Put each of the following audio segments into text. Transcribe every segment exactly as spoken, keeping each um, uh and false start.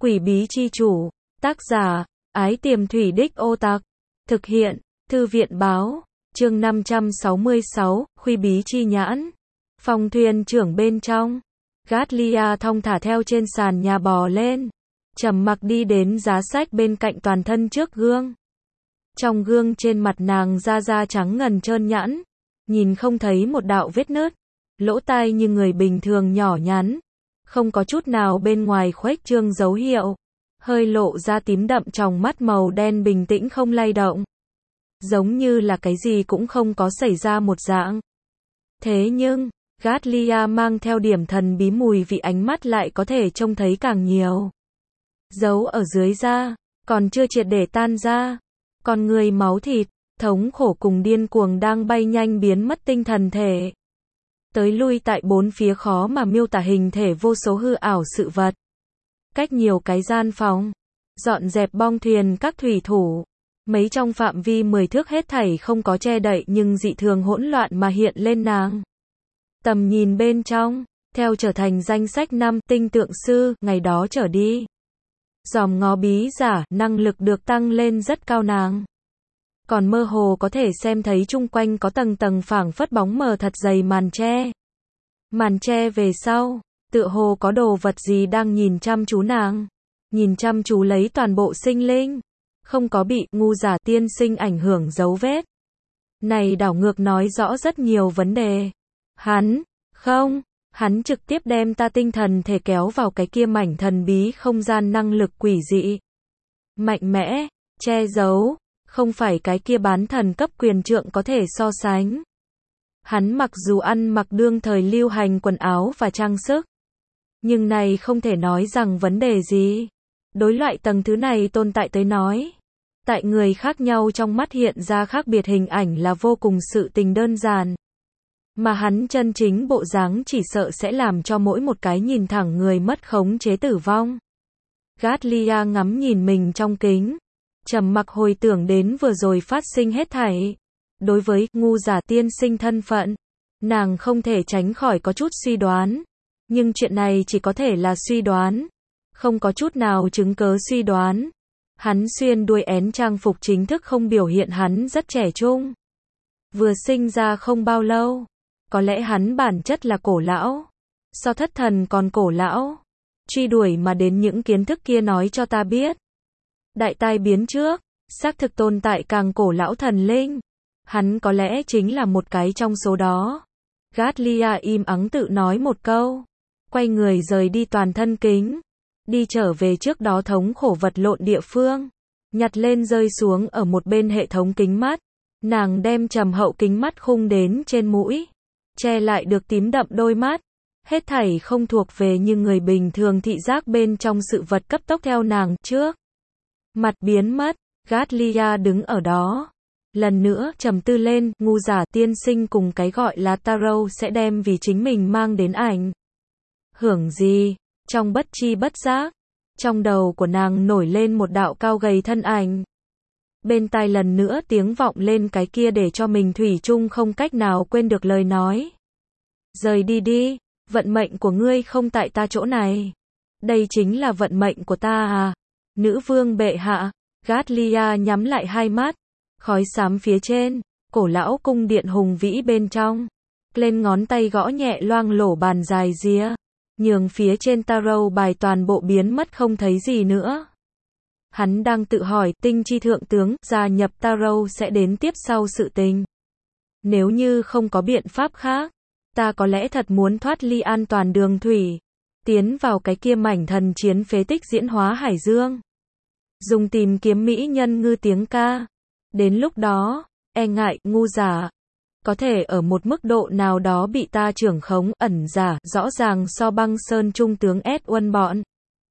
Quỷ bí chi chủ, tác giả, Ái Tiềm Thủy Đích Ô Tặc, thực hiện, Thư viện báo, chương năm trăm sáu mươi sáu, Khuy bí chi nhãn. Phòng thuyền trưởng bên trong, Gatlia thong thả theo trên sàn nhà bò lên, trầm mặc đi đến giá sách bên cạnh toàn thân trước gương. Trong gương trên mặt nàng da da trắng ngần trơn nhẵn, nhìn không thấy một đạo vết nứt, lỗ tai như người bình thường nhỏ nhắn, không có chút nào bên ngoài khuếch trương dấu hiệu, hơi lộ ra tím đậm trong mắt màu đen bình tĩnh không lay động, giống như là cái gì cũng không có xảy ra một dạng. Thế nhưng, Gatlia mang theo điểm thần bí mùi vị ánh mắt lại có thể trông thấy càng nhiều. Giấu ở dưới da, còn chưa triệt để tan ra, con người máu thịt, thống khổ cùng điên cuồng đang bay nhanh biến mất tinh thần thể. Tới lui tại bốn phía khó mà miêu tả hình thể vô số hư ảo sự vật. Cách nhiều cái gian phòng, dọn dẹp bong thuyền các thủy thủ. Mấy trong phạm vi mười thước hết thảy không có che đậy nhưng dị thường hỗn loạn mà hiện lên nàng. Tầm nhìn bên trong, theo trở thành danh sách năm tinh tượng sư, ngày đó trở đi. Dòm ngó bí giả, năng lực được tăng lên rất cao nàng. Còn mơ hồ có thể xem thấy chung quanh có tầng tầng phảng phất bóng mờ thật dày màn che. Màn che về sau, tựa hồ có đồ vật gì đang nhìn chăm chú nàng. Nhìn chăm chú lấy toàn bộ sinh linh. Không có bị ngu giả tiên sinh ảnh hưởng dấu vết. Này đảo ngược nói rõ rất nhiều vấn đề. Hắn, không, hắn trực tiếp đem ta tinh thần thể kéo vào cái kia mảnh thần bí không gian năng lực quỷ dị. Mạnh mẽ, che giấu, không phải cái kia bán thần cấp quyền trượng có thể so sánh. Hắn mặc dù ăn mặc đương thời lưu hành quần áo và trang sức, nhưng này không thể nói rằng vấn đề gì. Đối loại tầng thứ này tồn tại tới nói, tại người khác nhau trong mắt hiện ra khác biệt hình ảnh là vô cùng sự tình đơn giản. Mà hắn chân chính bộ dáng chỉ sợ sẽ làm cho mỗi một cái nhìn thẳng người mất khống chế tử vong. Gatlia ngắm nhìn mình trong kính, trầm mặc hồi tưởng đến vừa rồi phát sinh hết thảy. Đối với ngu giả tiên sinh thân phận, nàng không thể tránh khỏi có chút suy đoán. Nhưng chuyện này chỉ có thể là suy đoán, không có chút nào chứng cớ suy đoán. Hắn xuyên đuôi én trang phục chính thức không biểu hiện hắn rất trẻ trung. Vừa sinh ra không bao lâu, có lẽ hắn bản chất là cổ lão. So thất thần còn cổ lão. Truy đuổi mà đến những kiến thức kia nói cho ta biết. Đại tai biến trước, xác thực tồn tại càng cổ lão thần linh. Hắn có lẽ chính là một cái trong số đó. Gatlia im ắng tự nói một câu. Quay người rời đi toàn thân kính. Đi trở về trước đó thống khổ vật lộn địa phương. Nhặt lên rơi xuống ở một bên hệ thống kính mắt. Nàng đem trầm hậu kính mắt khung đến trên mũi. Che lại được tím đậm đôi mắt. Hết thảy không thuộc về như người bình thường thị giác bên trong sự vật cấp tốc theo nàng trước. Mặt biến mất, Gatlia đứng ở đó. Lần nữa trầm tư lên, ngu giả tiên sinh cùng cái gọi là tarot sẽ đem vì chính mình mang đến ảnh hưởng gì. Trong bất chi bất giác, trong đầu của nàng nổi lên một đạo cao gầy thân ảnh. Bên tai lần nữa tiếng vọng lên cái kia để cho mình thủy chung không cách nào quên được lời nói. Rời đi đi, vận mệnh của ngươi không tại ta chỗ này. Đây chính là vận mệnh của ta à. Nữ vương bệ hạ. Gatlia nhắm lại hai mắt. Khói xám phía trên, cổ lão cung điện hùng vĩ bên trong. Lên ngón tay gõ nhẹ loang lổ bàn dài ria. Nhường phía trên tarot bài toàn bộ biến mất không thấy gì nữa. Hắn đang tự hỏi tinh chi thượng tướng gia nhập tarot sẽ đến tiếp sau sự tình. Nếu như không có biện pháp khác, ta có lẽ thật muốn thoát ly an toàn đường thủy. Tiến vào cái kia mảnh thần chiến phế tích diễn hóa hải dương. Dùng tìm kiếm mỹ nhân ngư tiếng ca. Đến lúc đó, e ngại, ngu giả. Có thể ở một mức độ nào đó bị ta trưởng khống, ẩn giả, rõ ràng so băng sơn trung tướng Edwin bọn.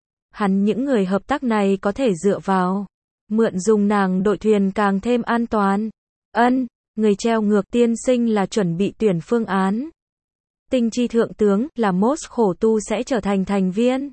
Hắn những người hợp tác này có thể dựa vào. Mượn dùng nàng đội thuyền càng thêm an toàn. Ân, người treo ngược tiên sinh là chuẩn bị tuyển phương án. Tinh chi thượng tướng là Mốt khổ tu sẽ trở thành thành viên.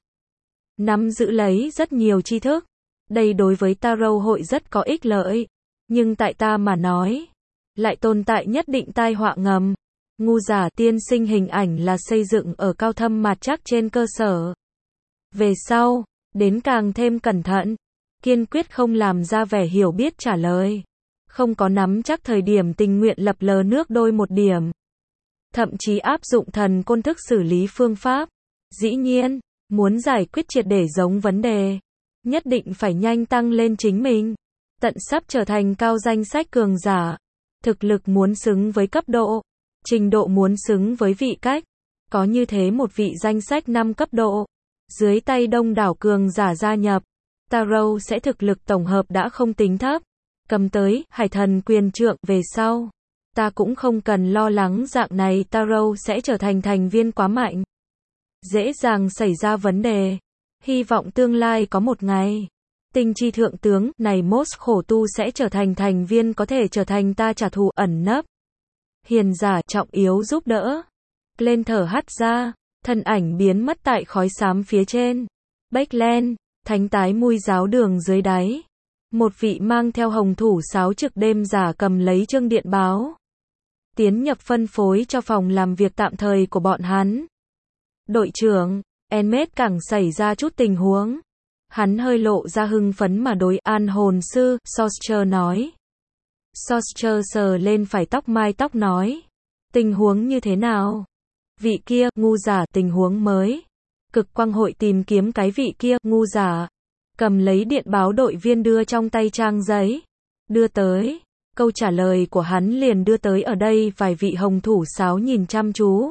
Nắm giữ lấy rất nhiều tri thức. Đây đối với tarot hội rất có ích lợi. Nhưng tại ta mà nói, lại tồn tại nhất định tai họa ngầm. Ngu giả tiên sinh hình ảnh là xây dựng ở cao thâm mạt chắc trên cơ sở. Về sau, đến càng thêm cẩn thận, kiên quyết không làm ra vẻ hiểu biết trả lời. Không có nắm chắc thời điểm tình nguyện lập lờ nước đôi một điểm. Thậm chí áp dụng thần côn thức xử lý phương pháp. Dĩ nhiên, muốn giải quyết triệt để giống vấn đề, nhất định phải nhanh tăng lên chính mình. Tận sắp trở thành cao danh sách cường giả. Thực lực muốn xứng với cấp độ. Trình độ muốn xứng với vị cách. Có như thế một vị danh sách năm cấp độ. Dưới tay đông đảo cường giả gia nhập, Taro sẽ thực lực tổng hợp đã không tính thấp. Cầm tới Hải Thần Quyền Trượng về sau, ta cũng không cần lo lắng dạng này Taro sẽ trở thành thành viên quá mạnh. Dễ dàng xảy ra vấn đề. Hy vọng tương lai có một ngày, tinh chi thượng tướng này Mos khổ tu sẽ trở thành thành viên có thể trở thành ta trả thù ẩn nấp. Hiền giả trọng yếu giúp đỡ. Lên thở hắt ra, thân ảnh biến mất tại khói xám phía trên. Backland, thánh tái mui giáo đường dưới đáy. Một vị mang theo hồng thủ sáo trực đêm giả cầm lấy chương điện báo. Tiến nhập phân phối cho phòng làm việc tạm thời của bọn hắn. Đội trưởng, Enmet càng xảy ra chút tình huống. Hắn hơi lộ ra hưng phấn mà đối an hồn sư, Sorcerer nói. Sorcerer sờ lên phải tóc mai tóc nói. Tình huống như thế nào? Vị kia, ngu giả, tình huống mới. Cực quang hội tìm kiếm cái vị kia, ngu giả. Cầm lấy điện báo đội viên đưa trong tay trang giấy. Đưa tới. Câu trả lời của hắn liền đưa tới ở đây vài vị hồng thủ sáo nhìn chăm chú.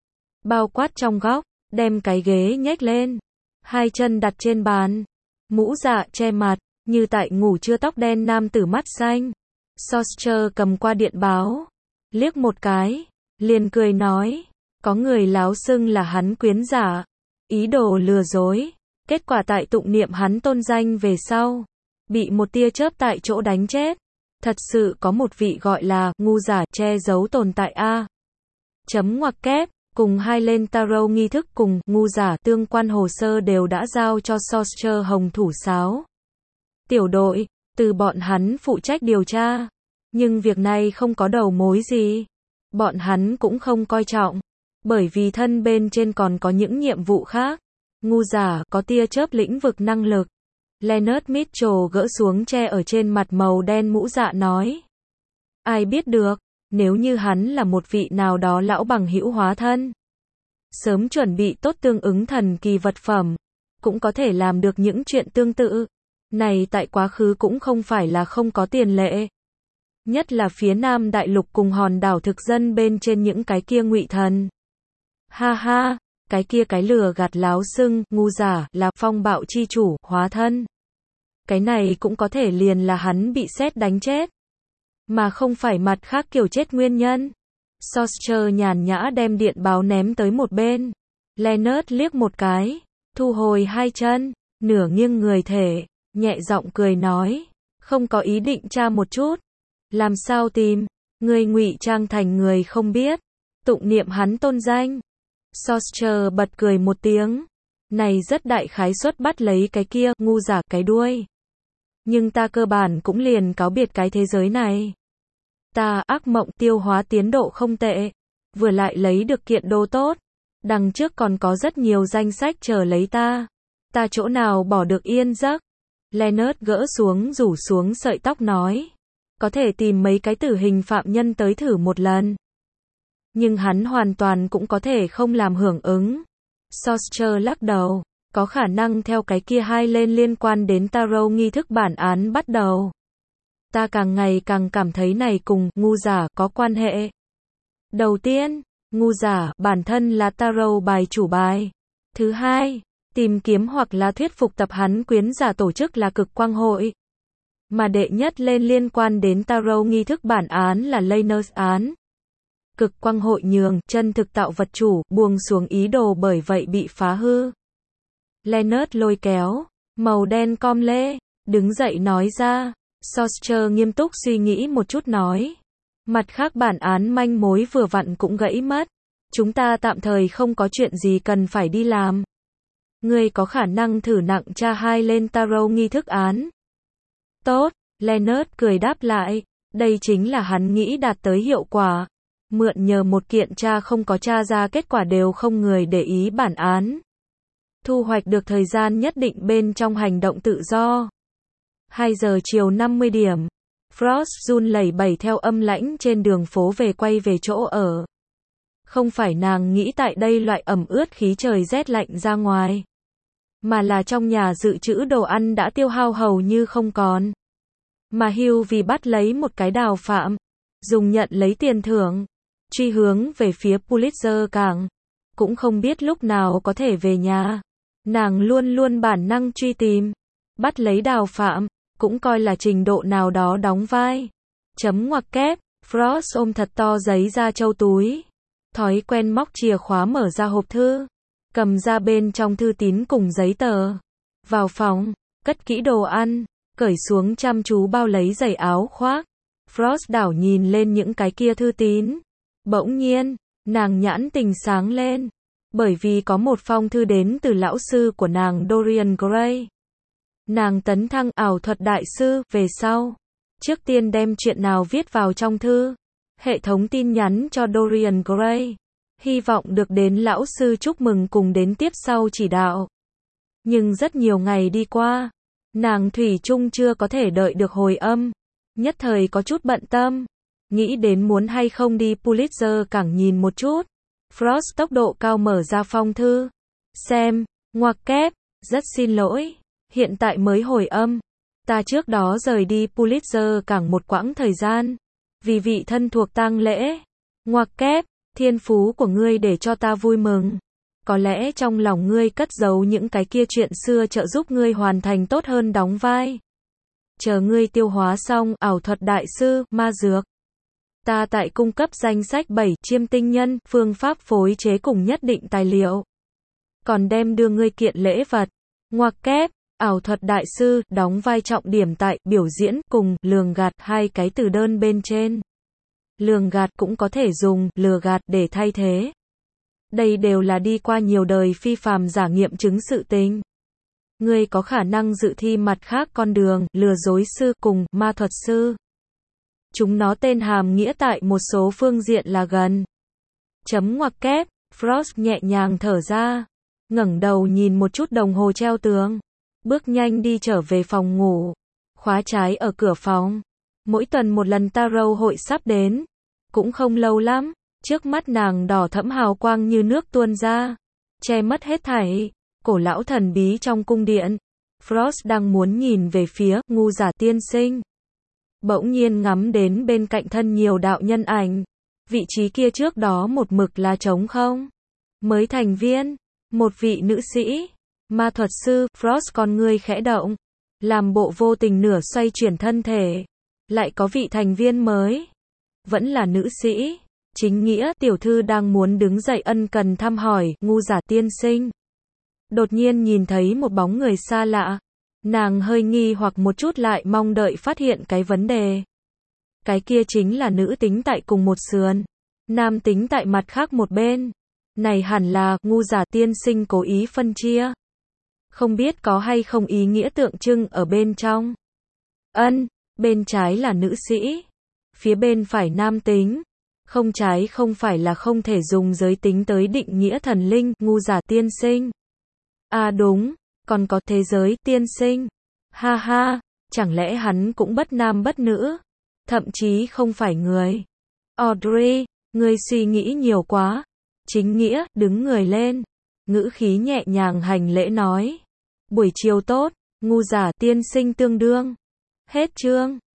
Bao quát trong góc, đem cái ghế nhếch lên. Hai chân đặt trên bàn. Mũ dạ che mặt, như tại ngủ trưa tóc đen nam tử mắt xanh. Sorcerer cầm qua điện báo. Liếc một cái. Liền cười nói. Có người láo xưng là hắn quyến giả. Ý đồ lừa dối. Kết quả tại tụng niệm hắn tôn danh về sau. Bị một tia chớp tại chỗ đánh chết. Thật sự có một vị gọi là ngu giả che giấu tồn tại A. Chấm ngoặc kép. Cùng hai lên Taro nghi thức cùng ngu giả tương quan hồ sơ đều đã giao cho Sorcerer hồng thủ sáo. Tiểu đội, từ bọn hắn phụ trách điều tra. Nhưng việc này không có đầu mối gì. Bọn hắn cũng không coi trọng. Bởi vì thân bên trên còn có những nhiệm vụ khác. Ngu giả có tia chớp lĩnh vực năng lực. Leonard Mitchell gỡ xuống che ở trên mặt màu đen mũ dạ nói. Ai biết được, nếu như hắn là một vị nào đó lão bằng hữu hóa thân. Sớm chuẩn bị tốt tương ứng thần kỳ vật phẩm. Cũng có thể làm được những chuyện tương tự. Này tại quá khứ cũng không phải là không có tiền lệ. Nhất là phía Nam Đại Lục cùng hòn đảo thực dân bên trên những cái kia ngụy thần. Ha ha, cái kia cái lừa gạt láo xưng, ngu giả, là phong bạo chi chủ, hóa thân. Cái này cũng có thể liền là hắn bị sét đánh chết. Mà không phải mặt khác kiểu chết nguyên nhân. Sorcerer nhàn nhã đem điện báo ném tới một bên. Leonard liếc một cái, thu hồi hai chân, nửa nghiêng người thể, nhẹ giọng cười nói. Không có ý định tra một chút. Làm sao tìm? Người ngụy trang thành người không biết. Tụng niệm hắn tôn danh. Sorcerer bật cười một tiếng. Này rất đại khái suất bắt lấy cái kia, ngu giả cái đuôi. Nhưng ta cơ bản cũng liền cáo biệt cái thế giới này. Ta ác mộng tiêu hóa tiến độ không tệ. Vừa lại lấy được kiện đồ tốt. Đằng trước còn có rất nhiều danh sách chờ lấy ta. Ta chỗ nào bỏ được yên giấc. Leonard gỡ xuống rủ xuống sợi tóc nói. Có thể tìm mấy cái tử hình phạm nhân tới thử một lần. Nhưng hắn hoàn toàn cũng có thể không làm hưởng ứng. Sorcerer lắc đầu. Có khả năng theo cái kia hai lên liên quan đến Taro nghi thức bản án bắt đầu. Ta càng ngày càng cảm thấy này cùng ngu giả có quan hệ. Đầu tiên, ngu giả bản thân là Taro bài chủ bài. Thứ hai, tìm kiếm hoặc là thuyết phục tập hắn quyến giả tổ chức là cực quang hội. Mà đệ nhất lên liên quan đến Taro nghi thức bản án là Laners án. Cực quang hội nhường chân thực tạo vật chủ buông xuống ý đồ bởi vậy bị phá hư. Leonard lôi kéo, màu đen com lê, đứng dậy nói ra. Sorcerer nghiêm túc suy nghĩ một chút nói. Mặt khác bản án manh mối vừa vặn cũng gãy mất. Chúng ta tạm thời không có chuyện gì cần phải đi làm. Ngươi có khả năng thử nặng tra hai lên Taro nghi thức án. Tốt, Leonard cười đáp lại. Đây chính là hắn nghĩ đạt tới hiệu quả. Mượn nhờ một kiện tra không có tra ra kết quả đều không người để ý bản án. thu hoạch được thời gian nhất định bên trong hành động tự do. hai giờ chiều năm mươi điểm. Frost run lẩy bẩy theo âm lãnh trên đường phố về quay về chỗ ở. Không phải nàng nghĩ tại đây loại ẩm ướt khí trời rét lạnh ra ngoài, mà là trong nhà dự trữ đồ ăn đã tiêu hao hầu như không còn. Mà Hugh vì bắt lấy một cái đào phạm, dùng nhận lấy tiền thưởng, truy hướng về phía Pulitzer cảng, cũng không biết lúc nào có thể về nhà. Nàng luôn luôn bản năng truy tìm, bắt lấy đào phạm, cũng coi là trình độ nào đó đóng vai. Chấm ngoặc kép, Frost ôm thật to giấy da trâu túi. Thói quen móc chìa khóa mở ra hộp thư, cầm ra bên trong thư tín cùng giấy tờ. Vào phòng, cất kỹ đồ ăn, cởi xuống chăm chú bao lấy giày áo khoác. Frost đảo nhìn lên những cái kia thư tín. Bỗng nhiên, nàng nhãn tình sáng lên, bởi vì có một phong thư đến từ lão sư của nàng Dorian Gray. Nàng tấn thăng ảo thuật đại sư về sau. Trước tiên đem chuyện nào viết vào trong thư. Hệ thống tin nhắn cho Dorian Gray. Hy vọng được đến lão sư chúc mừng cùng đến tiếp sau chỉ đạo. Nhưng rất nhiều ngày đi qua, nàng thủy chung chưa có thể đợi được hồi âm. Nhất thời có chút bận tâm, nghĩ đến muốn hay không đi Pulitzer cảng nhìn một chút. Frost tốc độ cao mở ra phong thư. Xem, ngoặc kép, rất xin lỗi, hiện tại mới hồi âm. Ta trước đó rời đi Pulitzer cảng một quãng thời gian, vì vị thân thuộc tang lễ. Ngoặc kép, thiên phú của ngươi để cho ta vui mừng. Có lẽ trong lòng ngươi cất giấu những cái kia chuyện xưa trợ giúp ngươi hoàn thành tốt hơn đóng vai. Chờ ngươi tiêu hóa xong ảo thuật đại sư, ma dược. Ta tại cung cấp danh sách bảy chiêm tinh nhân, phương pháp phối chế cùng nhất định tài liệu. Còn đem đưa ngươi kiện lễ vật. Ngoặc kép, ảo thuật đại sư, đóng vai trọng điểm tại, biểu diễn, cùng, lường gạt, hai cái từ đơn bên trên. Lường gạt cũng có thể dùng, lừa gạt, để thay thế. Đây đều là đi qua nhiều đời phi phàm giả nghiệm chứng sự tình. Ngươi có khả năng dự thi mặt khác con đường, lừa dối sư, cùng, ma thuật sư. Chúng nó tên hàm nghĩa tại một số phương diện là gần. Chấm ngoặc kép, Frost nhẹ nhàng thở ra, ngẩng đầu nhìn một chút đồng hồ treo tường, bước nhanh đi trở về phòng ngủ, khóa trái ở cửa phòng. Mỗi tuần một lần tarot hội sắp đến, cũng không lâu lắm, trước mắt nàng đỏ thẫm hào quang như nước tuôn ra, che mất hết thảy. Cổ lão thần bí trong cung điện. Frost đang muốn nhìn về phía ngu giả tiên sinh, bỗng nhiên ngắm đến bên cạnh thân nhiều đạo nhân ảnh. Vị trí kia trước đó một mực là trống không. Mới thành viên, một vị nữ sĩ, ma thuật sư. Frost con ngươi khẽ động, làm bộ vô tình nửa xoay chuyển thân thể. Lại có vị thành viên mới, vẫn là nữ sĩ. Chính nghĩa tiểu thư đang muốn đứng dậy ân cần thăm hỏi ngu giả tiên sinh. Đột nhiên nhìn thấy một bóng người xa lạ, nàng hơi nghi hoặc một chút lại mong đợi phát hiện cái vấn đề. Cái kia chính là nữ tính tại cùng một sườn, nam tính tại mặt khác một bên. Này hẳn là ngu giả tiên sinh cố ý phân chia. Không biết có hay không ý nghĩa tượng trưng ở bên trong. Ân, bên trái là nữ sĩ, phía bên phải nam tính. Không trái không phải là không thể dùng giới tính tới định nghĩa thần linh, ngu giả tiên sinh. À đúng, còn có thế giới tiên sinh. Ha ha, chẳng lẽ hắn cũng bất nam bất nữ, thậm chí không phải người. Audrey, ngươi suy nghĩ nhiều quá. Chính nghĩa, đứng người lên, ngữ khí nhẹ nhàng hành lễ nói. Buổi chiều tốt, ngu giả tiên sinh tương đương. Hết chương.